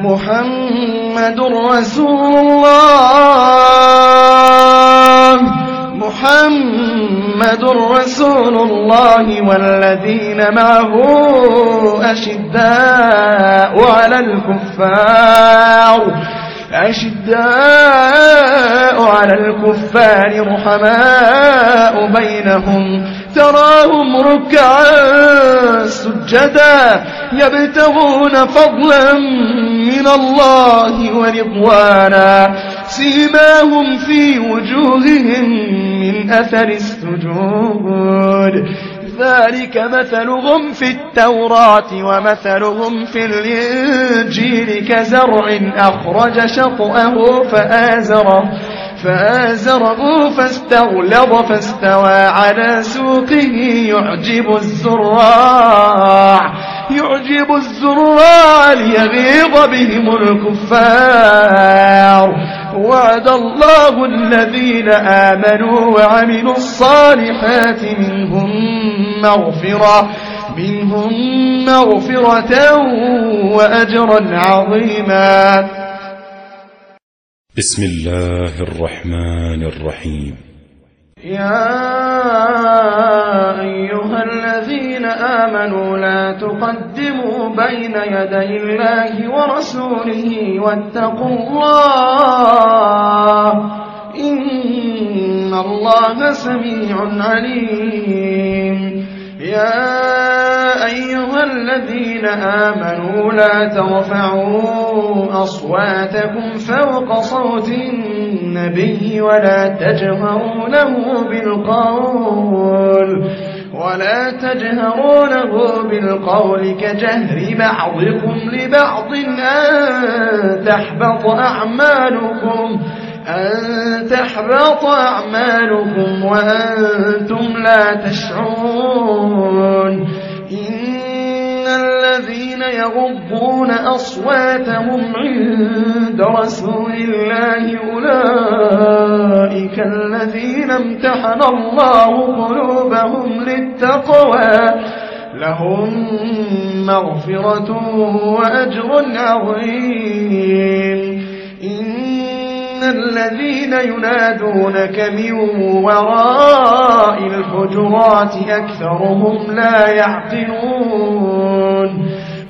محمد رسول الله محمد رسول الله والذين معه أشداء على الكفار رحماء بينهم تراهم ركعا سجدا يبتغون فضلا من الله ورضوانا سيماهم في وجوههم من أثر السجود ذلك مثلهم في التوراة ومثلهم في الإنجيل كزرع أخرج شطأه فآزره فاستغلظ فاستوى على سوقه يعجب الزراع ليغيظ بهم الكفار وعد الله الذين آمنوا وعملوا الصالحات منهم مغفرة وأجرا عظيما. بسم الله الرحمن الرحيم. يا أيها الذين آمنوا لا تقدموا بين يدي الله ورسوله واتقوا الله إن الله سميع عليم. يا أيها الذين آمنوا لا ترفعوا أصواتكم فوق صوت النبي ولا تجهروا له بالقول كجهر بعضكم لبعض أن تحبط أعمالكم وأنتم لا تشعرون. إن الذين يغضون أصواتهم عند رسول الله أولئك الذين امتحن الله قلوبهم للتقوى لهم مغفرة وأجر عظيم. إن الذين ينادونك من وراء الحجرات أكثرهم لا يعقلون.